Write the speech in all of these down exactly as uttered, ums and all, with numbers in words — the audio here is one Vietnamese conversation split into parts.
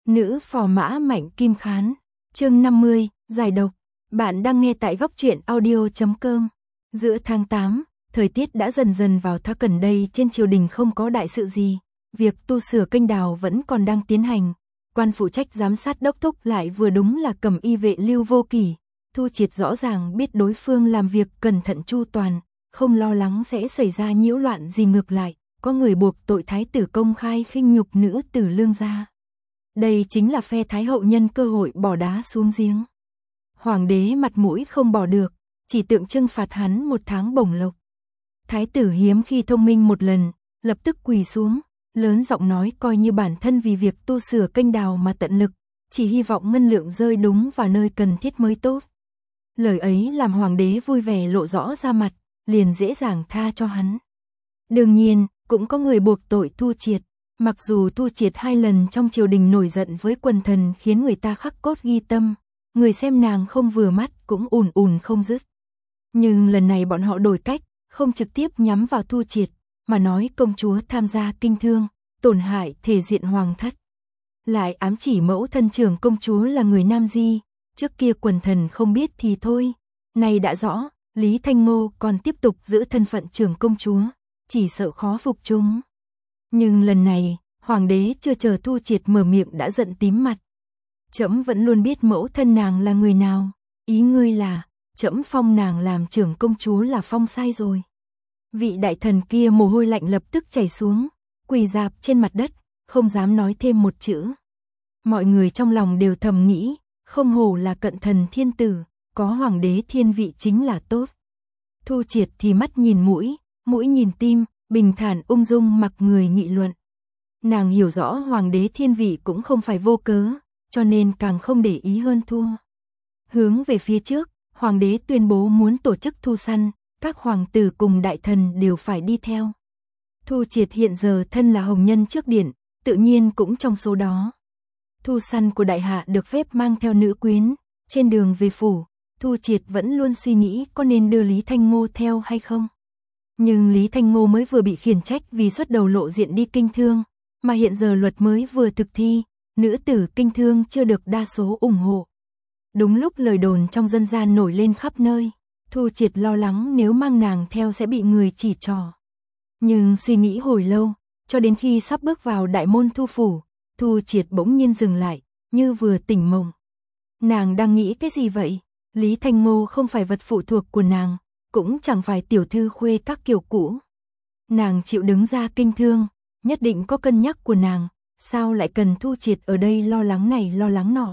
Nữ phò mã Mạnh Kim Khán, chương năm mươi, giải độc. Bạn đang nghe tại góc truyện audio chấm com. Giữa tháng tám, thời tiết đã dần dần vào tháng, gần đây trên triều đình không có đại sự gì, việc tu sửa kênh đào vẫn còn đang tiến hành. Quan phụ trách giám sát đốc thúc lại vừa đúng là Cẩm Y vệ Lưu Vô Kỷ. Thu Triệt rõ ràng biết đối phương làm việc cẩn thận chu toàn, không lo lắng sẽ xảy ra nhiễu loạn gì, ngược lại, có người buộc tội thái tử công khai khinh nhục nữ tử Lương gia. Đây chính là phe Thái hậu nhân cơ hội bỏ đá xuống giếng. Hoàng đế mặt mũi không bỏ được, chỉ tượng trưng phạt hắn một tháng bổng lộc. Thái tử hiếm khi thông minh một lần, lập tức quỳ xuống, lớn giọng nói coi như bản thân vì việc tu sửa kênh đào mà tận lực, chỉ hy vọng ngân lượng rơi đúng vào nơi cần thiết mới tốt. Lời ấy làm hoàng đế vui vẻ lộ rõ ra mặt, liền dễ dàng tha cho hắn. Đương nhiên, cũng có người buộc tội Thu Triệt. Mặc dù Thu Triệt hai lần trong triều đình nổi giận với quần thần khiến người ta khắc cốt ghi tâm, người xem nàng không vừa mắt cũng ùn ùn không dứt. Nhưng lần này bọn họ đổi cách, không trực tiếp nhắm vào Thu Triệt, mà nói công chúa tham gia kinh thương, tổn hại thể diện hoàng thất. Lại ám chỉ mẫu thân trưởng công chúa là người Nam Di, trước kia quần thần không biết thì thôi, nay đã rõ, Lý Thanh Ngô còn tiếp tục giữ thân phận trưởng công chúa, chỉ sợ khó phục chúng. Nhưng lần này, hoàng đế chưa chờ Thu Triệt mở miệng đã giận tím mặt. Trẫm vẫn luôn biết mẫu thân nàng là người nào, ý ngươi là, trẫm phong nàng làm trưởng công chúa là phong sai rồi. Vị đại thần kia mồ hôi lạnh lập tức chảy xuống, quỳ rạp trên mặt đất, không dám nói thêm một chữ. Mọi người trong lòng đều thầm nghĩ, không hổ là cận thần thiên tử, có hoàng đế thiên vị chính là tốt. Thu Triệt thì mắt nhìn mũi, mũi nhìn tim, bình thản ung dung mặc người nghị luận. Nàng hiểu rõ hoàng đế thiên vị cũng không phải vô cớ, cho nên càng không để ý hơn thua. Hướng về phía trước, hoàng đế tuyên bố muốn tổ chức thu săn, các hoàng tử cùng đại thần đều phải đi theo. Thu Triệt hiện giờ thân là hồng nhân trước điện, tự nhiên cũng trong số đó. Thu săn của đại hạ được phép mang theo nữ quyến, trên đường về phủ, Thu Triệt vẫn luôn suy nghĩ có nên đưa Lý Thanh Ngô theo hay không. Nhưng Lý Thanh Ngô mới vừa bị khiển trách vì xuất đầu lộ diện đi kinh thương, mà hiện giờ luật mới vừa thực thi, nữ tử kinh thương chưa được đa số ủng hộ. Đúng lúc lời đồn trong dân gian nổi lên khắp nơi, Thu Triệt lo lắng nếu mang nàng theo sẽ bị người chỉ trỏ. Nhưng suy nghĩ hồi lâu, cho đến khi sắp bước vào đại môn Thu phủ, Thu Triệt bỗng nhiên dừng lại, như vừa tỉnh mộng. Nàng đang nghĩ cái gì vậy? Lý Thanh Ngô không phải vật phụ thuộc của nàng, cũng chẳng phải tiểu thư khuê các kiểu cũ. Nàng chịu đứng ra kinh thương, nhất định có cân nhắc của nàng, sao lại cần Thu Triệt ở đây lo lắng này lo lắng nọ.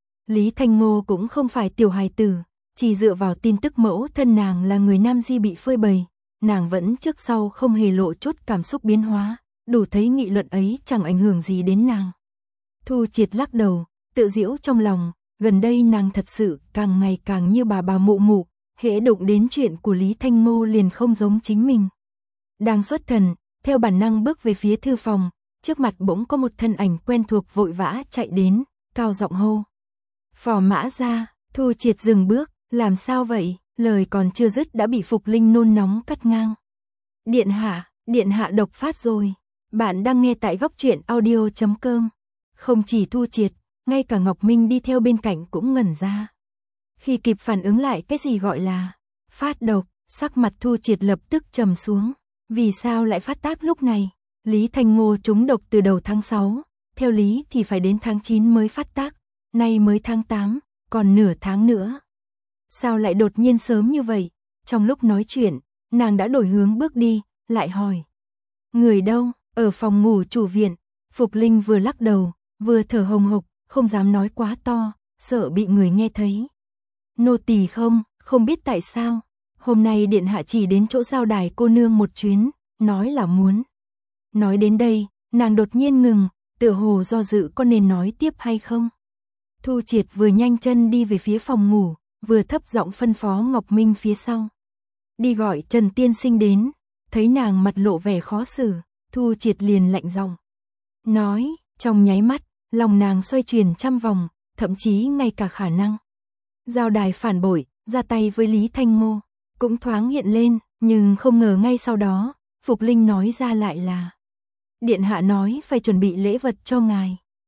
Lý Thanh Ngô cũng không phải tiểu hài tử, chỉ dựa vào tin tức mẫu thân nàng là người Nam Di bị phơi bày, nàng vẫn trước sau không hề lộ chút cảm xúc biến hóa, đủ thấy nghị luận ấy chẳng ảnh hưởng gì đến nàng. Thu Triệt lắc đầu, tự giễu trong lòng, gần đây nàng thật sự càng ngày càng như bà bà mụ mụ, hễ đụng đến chuyện của Lý Thanh Ngô liền không giống chính mình. Đang xuất thần, theo bản năng bước về phía thư phòng, trước mặt bỗng có một thân ảnh quen thuộc vội vã chạy đến, cao giọng hô. Phò mã ra. Thu Triệt dừng bước, làm sao vậy, lời còn chưa dứt đã bị Phục Linh nôn nóng cắt ngang. Điện hạ, điện hạ độc phát rồi. Bạn đang nghe tại góc truyện audio chấm com. Không chỉ Thu Triệt, ngay cả Ngọc Minh đi theo bên cạnh cũng ngẩn ra. Khi kịp phản ứng lại cái gì gọi là phát độc, sắc mặt Thu Triệt lập tức trầm xuống. Vì sao lại phát tác lúc này? Lý Thanh Ngô trúng độc từ đầu tháng sáu, theo lý thì phải đến tháng chín mới phát tác, nay mới tháng tám, còn nửa tháng nữa. Sao lại đột nhiên sớm như vậy? Trong lúc nói chuyện, nàng đã đổi hướng bước đi, lại hỏi. Người đâu? Ở phòng ngủ chủ viện. Phục Linh vừa lắc đầu, vừa thở hồng hộc, không dám nói quá to, sợ bị người nghe thấy. Nô tỳ không, không biết tại sao. Hôm nay điện hạ chỉ đến chỗ giao đài cô nương một chuyến, nói là muốn. Nói đến đây, nàng đột nhiên ngừng, tựa hồ do dự có nên nói tiếp hay không. Thu Triệt vừa nhanh chân đi về phía phòng ngủ, vừa thấp giọng phân phó Ngọc Minh phía sau. Đi gọi Trần Tiên Sinh đến, thấy nàng mặt lộ vẻ khó xử, Thu Triệt liền lạnh giọng. Nói, trong nháy mắt, lòng nàng xoay chuyển trăm vòng, thậm chí ngay cả khả năng. Giao đài phản bội, ra tay với Lý Thanh Ngô, cũng thoáng hiện lên, nhưng không ngờ ngay sau đó, Phục Linh nói ra lại là. Điện hạ nói phải chuẩn bị lễ vật cho ngài.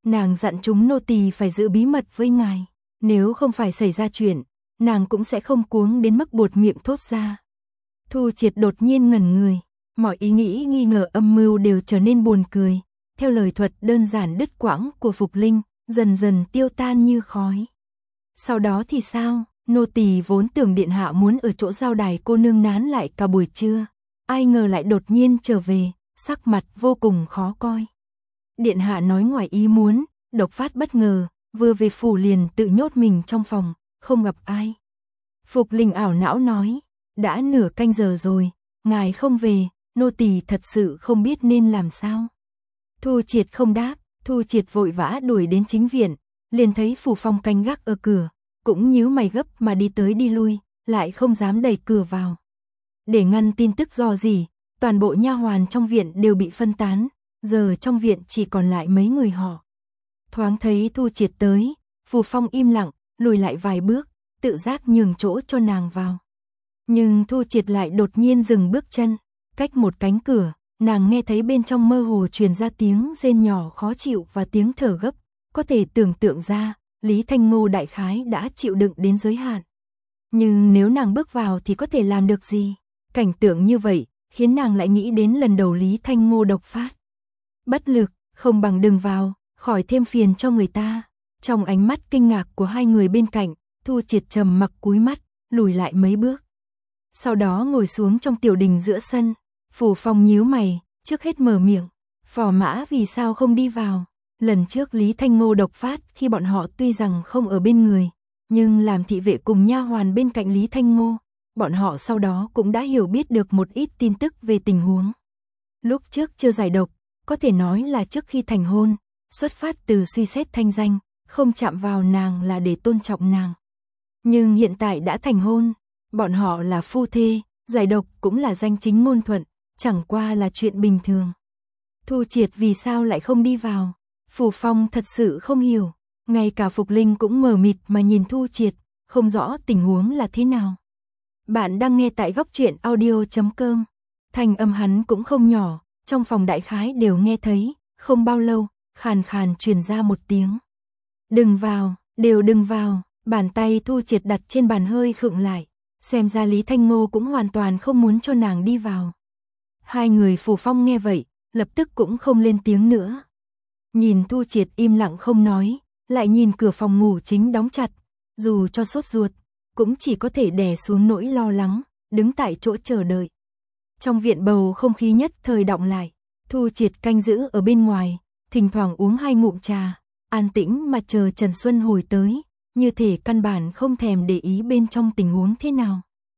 Nàng dặn chúng nô tỳ phải giữ bí mật với ngài, nếu không phải xảy ra chuyện, nàng cũng sẽ không cuống đến mức buột miệng thốt ra. Thu Triệt đột nhiên ngẩn người, mọi ý nghĩ nghi ngờ âm mưu đều trở nên buồn cười, theo lời thuật đơn giản đứt quãng của Phục Linh, dần dần tiêu tan như khói. Sau đó thì sao? Nô tỳ vốn tưởng điện hạ muốn ở chỗ giao đài cô nương nán lại cả buổi trưa, ai ngờ lại đột nhiên trở về, sắc mặt vô cùng khó coi. Điện hạ nói ngoài ý muốn, độc phát bất ngờ, vừa về phủ liền tự nhốt mình trong phòng, không gặp ai. Phục Linh ảo não nói, đã nửa canh giờ rồi, ngài không về, nô tỳ thật sự không biết nên làm sao. Thu Triệt không đáp, Thu Triệt vội vã đuổi đến chính viện, liền thấy Phù Phong canh gác ở cửa, cũng nhíu mày gấp mà đi tới đi lui, lại không dám đẩy cửa vào. Để ngăn tin tức rò rỉ, toàn bộ nha hoàn trong viện đều bị phân tán, giờ trong viện chỉ còn lại mấy người họ. Thoáng thấy Thu Triệt tới, Phù Phong im lặng, lùi lại vài bước, tự giác nhường chỗ cho nàng vào. Nhưng Thu Triệt lại đột nhiên dừng bước chân, cách một cánh cửa, nàng nghe thấy bên trong mơ hồ truyền ra tiếng rên nhỏ khó chịu và tiếng thở gấp, có thể tưởng tượng ra, Lý Thanh Ngô đại khái đã chịu đựng đến giới hạn. Nhưng nếu nàng bước vào thì có thể làm được gì? Cảnh tượng như vậy, khiến nàng lại nghĩ đến lần đầu Lý Thanh Ngô độc phát. Bất lực, không bằng đừng vào, khỏi thêm phiền cho người ta. Trong ánh mắt kinh ngạc của hai người bên cạnh, Thu Triệt trầm mặc cúi mắt, lùi lại mấy bước. Sau đó ngồi xuống trong tiểu đình giữa sân, Phù Phong nhíu mày, trước hết mở miệng, Phò Mã vì sao không đi vào? Lần trước Lý Thanh Ngô độc phát khi bọn họ tuy rằng không ở bên người, nhưng làm thị vệ cùng nha hoàn bên cạnh Lý Thanh Ngô, bọn họ sau đó cũng đã hiểu biết được một ít tin tức về tình huống. Lúc trước chưa giải độc, có thể nói là trước khi thành hôn, xuất phát từ suy xét thanh danh, không chạm vào nàng là để tôn trọng nàng. Nhưng hiện tại đã thành hôn, bọn họ là phu thê, giải độc cũng là danh chính ngôn thuận, chẳng qua là chuyện bình thường. Thu Triệt vì sao lại không đi vào? Phù Phong thật sự không hiểu, ngay cả Phục Linh cũng mờ mịt mà nhìn Thu Triệt, không rõ tình huống là thế nào. Bạn đang nghe tại góc truyện audio chấm com. Thanh âm hắn cũng không nhỏ, trong phòng đại khái đều nghe thấy, không bao lâu, khàn khàn truyền ra một tiếng. Đừng vào, đều đừng vào, bàn tay Thu Triệt đặt trên bàn hơi khựng lại, xem ra Lý Thanh Ngô cũng hoàn toàn không muốn cho nàng đi vào. Hai người Phù Phong nghe vậy, lập tức cũng không lên tiếng nữa. Nhìn Thu Triệt im lặng không nói, lại nhìn cửa phòng ngủ chính đóng chặt, dù cho sốt ruột, cũng chỉ có thể đè xuống nỗi lo lắng, đứng tại chỗ chờ đợi. Trong viện bầu không khí nhất thời đọng lại, Thu Triệt canh giữ ở bên ngoài, thỉnh thoảng uống hai ngụm trà, an tĩnh mà chờ Trần Xuân hồi tới, như thể căn bản không thèm để ý bên trong tình huống thế nào.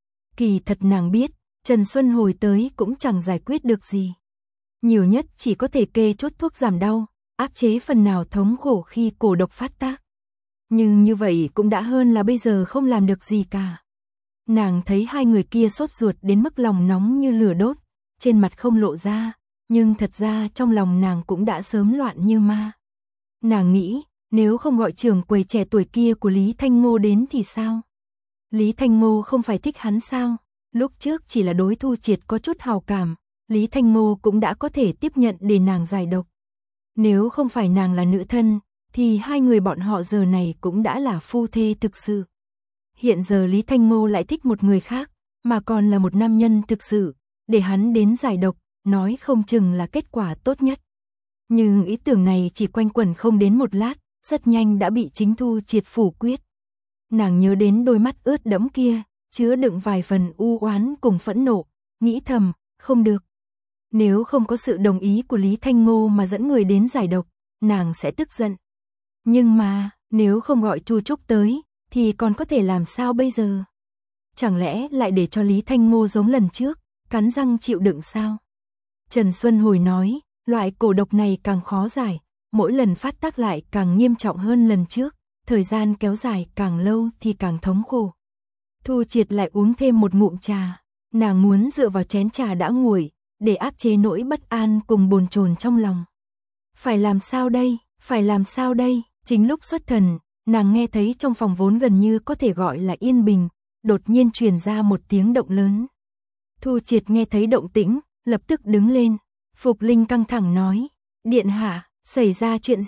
Kỳ thật nàng biết, Trần Xuân hồi tới cũng chẳng giải quyết được gì. Nhiều nhất chỉ có thể kê chốt thuốc giảm đau, áp chế phần nào thống khổ khi cổ độc phát tác. Nhưng như vậy cũng đã hơn là bây giờ không làm được gì cả. Nàng thấy hai người kia sốt ruột đến mức lòng nóng như lửa đốt, trên mặt không lộ ra, nhưng thật ra trong lòng nàng cũng đã sớm loạn như ma. Nàng nghĩ, nếu không gọi trưởng quầy trẻ tuổi kia của Lý Thanh Ngô đến thì sao? Lý Thanh Ngô không phải thích hắn sao? Lúc trước chỉ là đối Thu Triệt có chút hào cảm, Lý Thanh Ngô cũng đã có thể tiếp nhận để nàng giải độc. Nếu không phải nàng là nữ thân, thì hai người bọn họ giờ này cũng đã là phu thê thực sự. Hiện giờ Lý Thanh Ngô lại thích một người khác, mà còn là một nam nhân thực sự, để hắn đến giải độc, nói không chừng là kết quả tốt nhất. Nhưng ý tưởng này chỉ quanh quẩn không đến một lát, rất nhanh đã bị chính Thu Triệt phủ quyết. Nàng nhớ đến đôi mắt ướt đẫm kia, chứa đựng vài phần u oán cùng phẫn nộ, nghĩ thầm, không được. Nếu không có sự đồng ý của Lý Thanh Ngô mà dẫn người đến giải độc, nàng sẽ tức giận. Nhưng mà, nếu không gọi Chu Trúc tới, thì còn có thể làm sao bây giờ? Chẳng lẽ lại để cho Lý Thanh Ngô giống lần trước, cắn răng chịu đựng sao? Trần Xuân Hồi nói, loại cổ độc này càng khó giải, mỗi lần phát tác lại càng nghiêm trọng hơn lần trước, thời gian kéo dài càng lâu thì càng thống khổ. Thu Triệt lại uống thêm một ngụm trà, nàng muốn dựa vào chén trà đã nguội, để áp chế nỗi bất an cùng bồn chồn trong lòng. Phải làm sao đây, phải làm sao đây, chính lúc xuất thần, nàng nghe thấy trong phòng vốn gần như có thể gọi là yên bình, đột nhiên truyền ra một tiếng động lớn. Thu Triệt nghe thấy động tĩnh, lập tức đứng lên, Phục Linh căng thẳng nói, điện hạ, xảy ra chuyện gì,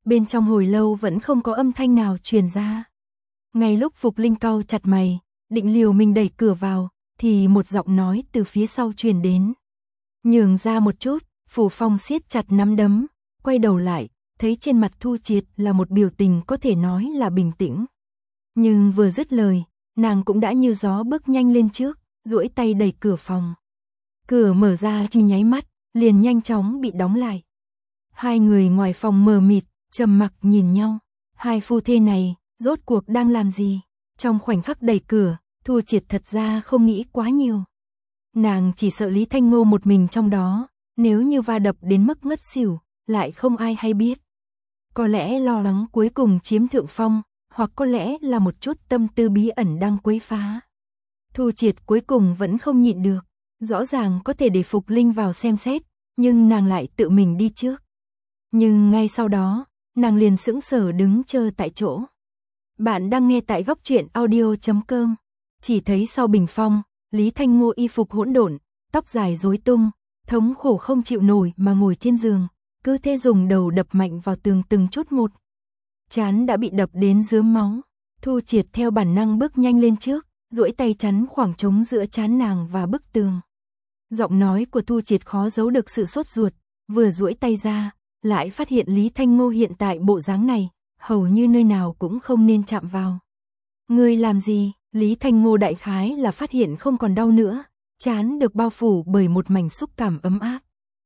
bên trong hồi lâu vẫn không có âm thanh nào truyền ra. Ngay lúc Phục Linh cau chặt mày, định liều mình đẩy cửa vào, thì một giọng nói từ phía sau truyền đến. Nhường ra một chút, Phủ Phong siết chặt nắm đấm, quay đầu lại, thấy trên mặt Thu Triệt là một biểu tình có thể nói là bình tĩnh. Nhưng vừa dứt lời, nàng cũng đã như gió bước nhanh lên trước, duỗi tay đẩy cửa phòng. Cửa mở ra chỉ nháy mắt, liền nhanh chóng bị đóng lại. Hai người ngoài phòng mờ mịt, trầm mặc nhìn nhau. Hai phu thê này, rốt cuộc đang làm gì? Trong khoảnh khắc đẩy cửa, Thu Triệt thật ra không nghĩ quá nhiều. Nàng chỉ sợ Lý Thanh Ngô một mình trong đó, nếu như va đập đến mức ngất xỉu, lại không ai hay biết. Có lẽ lo lắng cuối cùng chiếm thượng phong, hoặc có lẽ là một chút tâm tư bí ẩn đang quấy phá. Thu Triệt cuối cùng vẫn không nhịn được, rõ ràng có thể để Phục Linh vào xem xét, nhưng nàng lại tự mình đi trước. Nhưng ngay sau đó, nàng liền sững sờ đứng chờ tại chỗ. Bạn đang nghe tại góc truyện audio chấm com. Chỉ thấy sau bình phong, Lý Thanh Ngô y phục hỗn độn, tóc dài rối tung, thống khổ không chịu nổi mà ngồi trên giường, cứ thế dùng đầu đập mạnh vào tường từng chút một. Trán đã bị đập đến rớm máu. Thu Triệt theo bản năng bước nhanh lên trước, duỗi tay chắn khoảng trống giữa trán nàng và bức tường. Giọng nói của Thu Triệt khó giấu được sự sốt ruột, vừa duỗi tay ra, lại phát hiện Lý Thanh Ngô hiện tại bộ dáng này, hầu như nơi nào cũng không nên chạm vào. Ngươi làm gì? Lý Thanh Ngô đại khái là phát hiện không còn đau nữa, trán được bao phủ bởi một mảnh xúc cảm ấm áp.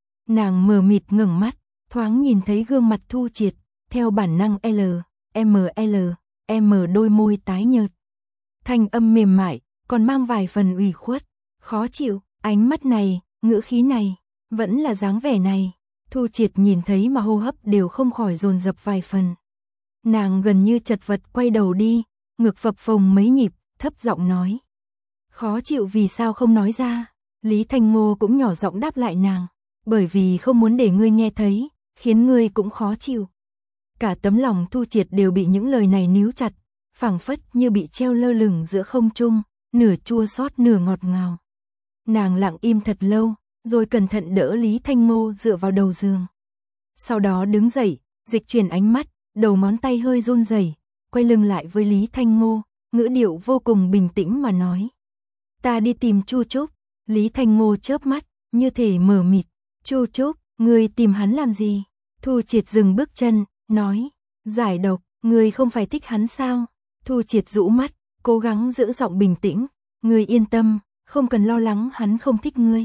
Nàng mờ mịt ngẩng mắt, thoáng nhìn thấy gương mặt Thu Triệt, theo bản năng L, M L, M đôi môi tái nhợt. Thanh âm mềm mại, còn mang vài phần ủy khuất, khó chịu, ánh mắt này, ngữ khí này, vẫn là dáng vẻ này. Thu Triệt nhìn thấy mà hô hấp đều không khỏi dồn dập vài phần. Nàng gần như chật vật quay đầu đi, ngực phập phồng mấy nhịp, thấp giọng nói. Khó chịu vì sao không nói ra? Lý Thanh Ngô cũng nhỏ giọng đáp lại nàng, bởi vì không muốn để ngươi nghe thấy, khiến ngươi cũng khó chịu. Cả tấm lòng Thu Triệt đều bị những lời này níu chặt, phảng phất như bị treo lơ lửng giữa không trung, nửa chua xót nửa ngọt ngào. Nàng lặng im thật lâu, rồi cẩn thận đỡ Lý Thanh Ngô dựa vào đầu giường. Sau đó đứng dậy, dịch chuyển ánh mắt, đầu ngón tay hơi run rẩy, quay lưng lại với Lý Thanh Ngô, ngữ điệu vô cùng bình tĩnh mà nói. Ta đi tìm Chu Trúc. Lý Thanh Ngô chớp mắt, như thể mờ mịt. Chu Trúc, ngươi tìm hắn làm gì? Thu Triệt dừng bước chân, nói. Giải độc, ngươi không phải thích hắn sao? Thu Triệt rũ mắt, cố gắng giữ giọng bình tĩnh. Ngươi yên tâm, không cần lo lắng hắn không thích ngươi.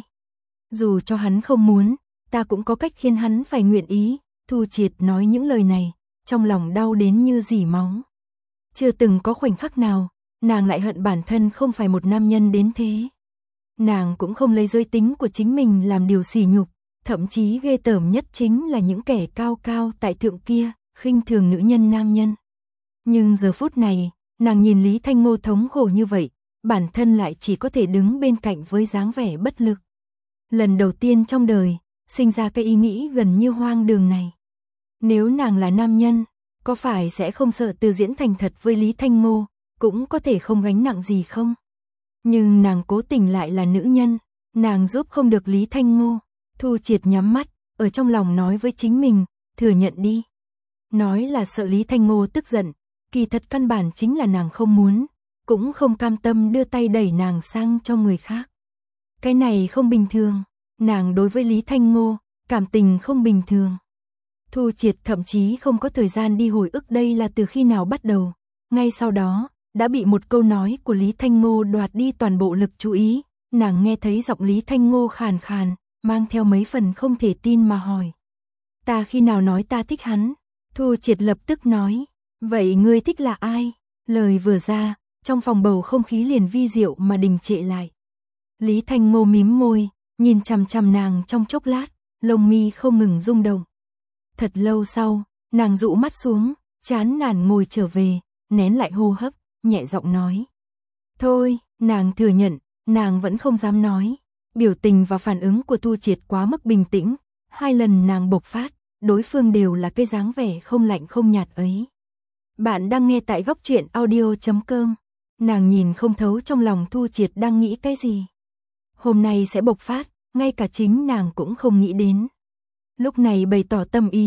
Dù cho hắn không muốn, ta cũng có cách khiến hắn phải nguyện ý. Thu Triệt nói những lời này, trong lòng đau đến như rỉ máu. Chưa từng có khoảnh khắc nào, nàng lại hận bản thân không phải một nam nhân đến thế. Nàng cũng không lấy giới tính của chính mình làm điều sỉ nhục, thậm chí ghê tởm nhất chính là những kẻ cao cao tại thượng kia, khinh thường nữ nhân nam nhân. Nhưng giờ phút này, nàng nhìn Lý Thanh Ngô thống khổ như vậy, bản thân lại chỉ có thể đứng bên cạnh với dáng vẻ bất lực. Lần đầu tiên trong đời, sinh ra cái ý nghĩ gần như hoang đường này. Nếu nàng là nam nhân, có phải sẽ không sợ từ diễn thành thật với Lý Thanh Ngô, cũng có thể không gánh nặng gì không? Nhưng nàng cố tình lại là nữ nhân, nàng giúp không được Lý Thanh Ngô. Thu Triệt nhắm mắt, ở trong lòng nói với chính mình, thừa nhận đi. Nói là sợ Lý Thanh Ngô tức giận, kỳ thật căn bản chính là nàng không muốn, cũng không cam tâm đưa tay đẩy nàng sang cho người khác. Cái này không bình thường, nàng đối với Lý Thanh Ngô, cảm tình không bình thường. Thu Triệt thậm chí không có thời gian đi hồi ức đây là từ khi nào bắt đầu, ngay sau đó, đã bị một câu nói của Lý Thanh Ngô đoạt đi toàn bộ lực chú ý, nàng nghe thấy giọng Lý Thanh Ngô khàn khàn, mang theo mấy phần không thể tin mà hỏi. Ta khi nào nói ta thích hắn? Thu Triệt lập tức nói, vậy ngươi thích là ai? Lời vừa ra, trong phòng bầu không khí liền vi diệu mà đình trệ lại. Lý Thanh Ngô mím môi, nhìn chằm chằm nàng trong chốc lát, lông mi không ngừng rung động. Thật lâu sau, nàng dụ mắt xuống, chán nản ngồi trở về, nén lại hô hấp, nhẹ giọng nói. Thôi, nàng thừa nhận, nàng vẫn không dám nói. Biểu tình và phản ứng của Thu Triệt quá mức bình tĩnh, hai lần nàng bộc phát, đối phương đều là cái dáng vẻ không lạnh không nhạt ấy. Bạn đang nghe tại góc truyện audio chấm com. Nàng nhìn không thấu trong lòng Thu Triệt đang nghĩ cái gì. Hôm nay sẽ bộc phát, ngay cả chính nàng cũng không nghĩ đến. Lúc này bày tỏ tâm ý,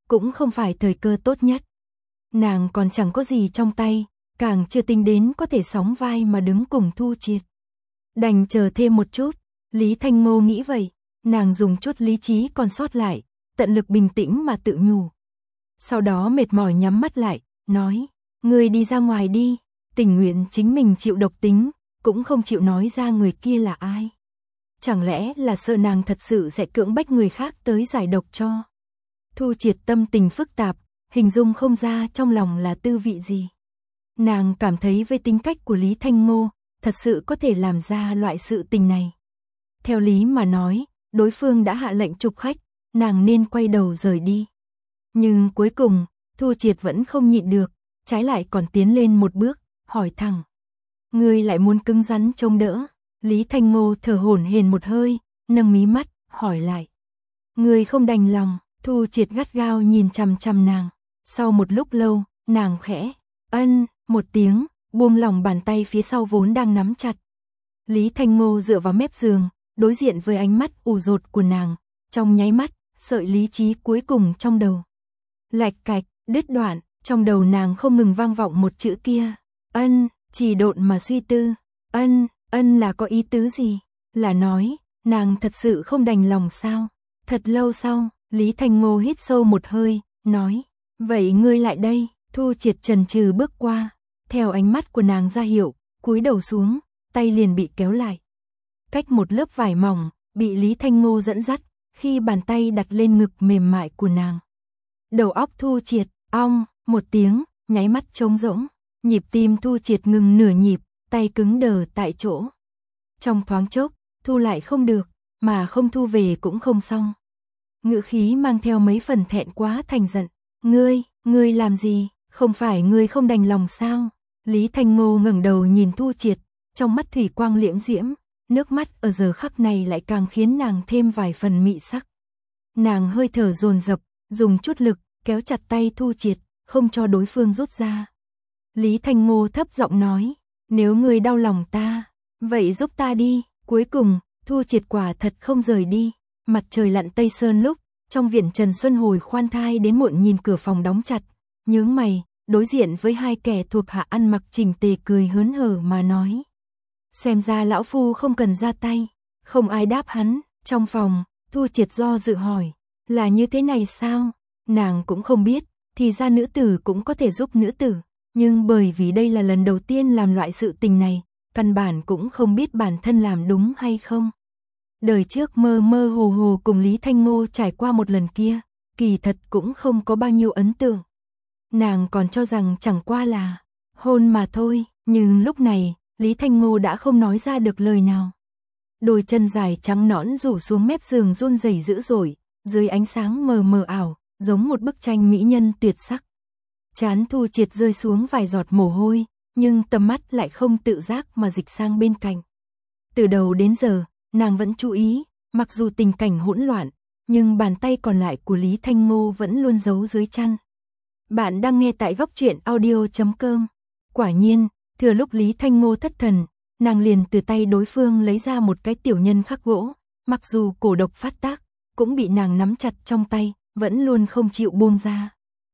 cũng không phải thời cơ tốt nhất. Nàng còn chẳng có gì trong tay, càng chưa tính đến có thể sóng vai mà đứng cùng Thu Triệt. Đành chờ thêm một chút, Lý Thanh Ngô nghĩ vậy, nàng dùng chút lý trí còn sót lại, tận lực bình tĩnh mà tự nhủ. Sau đó mệt mỏi nhắm mắt lại, nói, ngươi đi ra ngoài đi, tình nguyện chính mình chịu độc tính, cũng không chịu nói ra người kia là ai. Chẳng lẽ là sợ nàng thật sự sẽ cưỡng bách người khác tới giải độc cho. Thu Triệt tâm tình phức tạp, hình dung không ra trong lòng là tư vị gì. Nàng cảm thấy với tính cách của Lý Thanh Ngô, thật sự có thể làm ra loại sự tình này. Theo lý mà nói, đối phương đã hạ lệnh trục khách, nàng nên quay đầu rời đi. Nhưng cuối cùng, Thu Triệt vẫn không nhịn được, trái lại còn tiến lên một bước, hỏi thẳng. Ngươi lại muốn cứng rắn chống đỡ? Lý Thanh Ngô thở hổn hển một hơi, nâng mí mắt, hỏi lại. Ngươi không đành lòng? Thu Triệt gắt gao nhìn chằm chằm nàng. Sau một lúc lâu, nàng khẽ, ân, một tiếng, buông lỏng bàn tay phía sau vốn đang nắm chặt. Lý Thanh Ngô dựa vào mép giường, đối diện với ánh mắt ủ rột của nàng, trong nháy mắt, sợi lý trí cuối cùng trong đầu. Lạch cạch, đứt đoạn, trong đầu nàng không ngừng vang vọng một chữ kia. Ân, chỉ độn mà suy tư. Ân, ân là có ý tứ gì? Là nói, nàng thật sự không đành lòng sao? Thật lâu sau, Lý Thanh Ngô hít sâu một hơi, nói. Vậy ngươi lại đây. Thu Triệt chần chừ bước qua, theo ánh mắt của nàng ra hiệu, cúi đầu xuống, tay liền bị kéo lại. Cách một lớp vải mỏng, bị Lý Thanh Ngô dẫn dắt, khi bàn tay đặt lên ngực mềm mại của nàng. Đầu óc Thu Triệt, ong, một tiếng, nháy mắt trống rỗng, nhịp tim Thu Triệt ngừng nửa nhịp, tay cứng đờ tại chỗ. Trong thoáng chốc, thu lại không được, mà không thu về cũng không xong. Ngữ khí mang theo mấy phần thẹn quá thành giận. Ngươi, ngươi làm gì? Không phải ngươi không đành lòng sao? Lý Thanh Ngô ngẩng đầu nhìn Thu Triệt, trong mắt thủy quang liễm diễm, nước mắt ở giờ khắc này lại càng khiến nàng thêm vài phần mị sắc. Nàng hơi thở dồn dập, dùng chút lực, kéo chặt tay Thu Triệt, không cho đối phương rút ra. Lý Thanh Ngô thấp giọng nói, nếu ngươi đau lòng ta, vậy giúp ta đi. Cuối cùng, Thu Triệt quả thật không rời đi. Mặt trời lặn tây sơn lúc, trong viện Trần Xuân hồi khoan thai đến muộn nhìn cửa phòng đóng chặt, nhướng mày, đối diện với hai kẻ thuộc hạ ăn mặc chỉnh tề cười hớn hở mà nói. Xem ra lão phu không cần ra tay. Không ai đáp hắn. Trong phòng, Thu Triệt do dự hỏi, là như thế này sao? Nàng cũng không biết, thì ra nữ tử cũng có thể giúp nữ tử, nhưng bởi vì đây là lần đầu tiên làm loại sự tình này, căn bản cũng không biết bản thân làm đúng hay không. Đời trước mơ mơ hồ hồ cùng Lý Thanh Ngô trải qua một lần kia, kỳ thật cũng không có bao nhiêu ấn tượng. Nàng còn cho rằng chẳng qua là hôn mà thôi, nhưng lúc này, Lý Thanh Ngô đã không nói ra được lời nào. Đôi chân dài trắng nõn rủ xuống mép giường run rẩy dữ dội, dưới ánh sáng mờ mờ ảo, giống một bức tranh mỹ nhân tuyệt sắc. Trán Thu Triệt rơi xuống vài giọt mồ hôi, nhưng tầm mắt lại không tự giác mà dịch sang bên cạnh. Từ đầu đến giờ, nàng vẫn chú ý, mặc dù tình cảnh hỗn loạn, nhưng bàn tay còn lại của Lý Thanh Ngô vẫn luôn giấu dưới chăn. Bạn đang nghe tại góc truyện audio chấm com. Quả nhiên, thừa lúc Lý Thanh Ngô thất thần, nàng liền từ tay đối phương lấy ra một cái tiểu nhân khắc gỗ, mặc dù cổ độc phát tác, cũng bị nàng nắm chặt trong tay, vẫn luôn không chịu buông ra.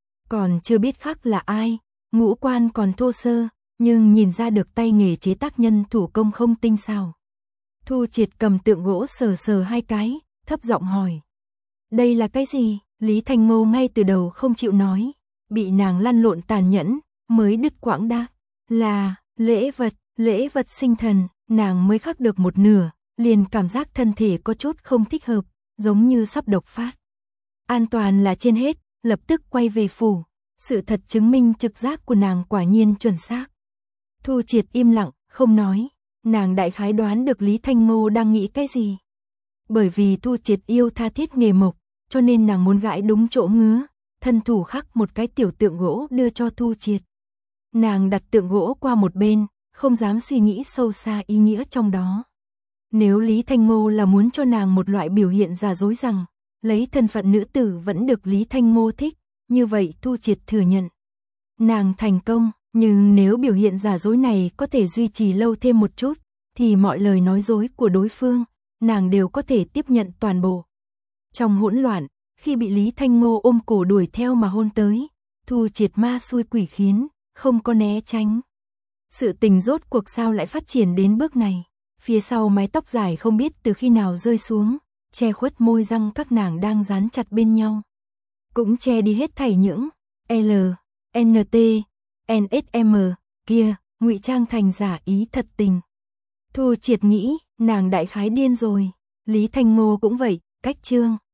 Còn chưa biết khắc là ai, ngũ quan còn thô sơ, nhưng nhìn ra được tay nghề chế tác nhân thủ công không tinh xảo. Thu Triệt cầm tượng gỗ sờ sờ hai cái, thấp giọng hỏi. Đây là cái gì? Lý Thanh Ngô ngay từ đầu không chịu nói, bị nàng lăn lộn tàn nhẫn, mới đứt quãng đáp. Là, lễ vật, lễ vật sinh thần. Nàng mới khắc được một nửa, liền cảm giác thân thể có chút không thích hợp, giống như sắp độc phát. An toàn là trên hết, lập tức quay về phủ. Sự thật chứng minh trực giác của nàng quả nhiên chuẩn xác. Thu Triệt im lặng, không nói. Nàng đại khái đoán được Lý Thanh Ngô đang nghĩ cái gì. Bởi vì Thu Triệt yêu tha thiết nghề mộc, cho nên nàng muốn gãi đúng chỗ ngứa, thân thủ khắc một cái tiểu tượng gỗ đưa cho Thu Triệt. Nàng đặt tượng gỗ qua một bên, không dám suy nghĩ sâu xa ý nghĩa trong đó. Nếu Lý Thanh Ngô là muốn cho nàng một loại biểu hiện giả dối rằng, lấy thân phận nữ tử vẫn được Lý Thanh Ngô thích, như vậy Thu Triệt thừa nhận. Nàng thành công, nhưng nếu biểu hiện giả dối này có thể duy trì lâu thêm một chút, thì mọi lời nói dối của đối phương, nàng đều có thể tiếp nhận toàn bộ. Trong hỗn loạn, Khi bị Lý Thanh Ngô ôm cổ đuổi theo mà hôn tới, Thu Triệt ma xui quỷ khiến, không có né tránh. Sự tình rốt cuộc sao lại phát triển đến bước này. Phía sau mái tóc dài không biết từ khi nào rơi xuống, che khuất môi răng các nàng đang dán chặt bên nhau. Cũng che đi hết thảy những L, N T, N S M kia, ngụy trang thành giả ý thật tình. Thu Triệt nghĩ, nàng đại khái điên rồi. Lý Thanh Ngô cũng vậy, cách trương.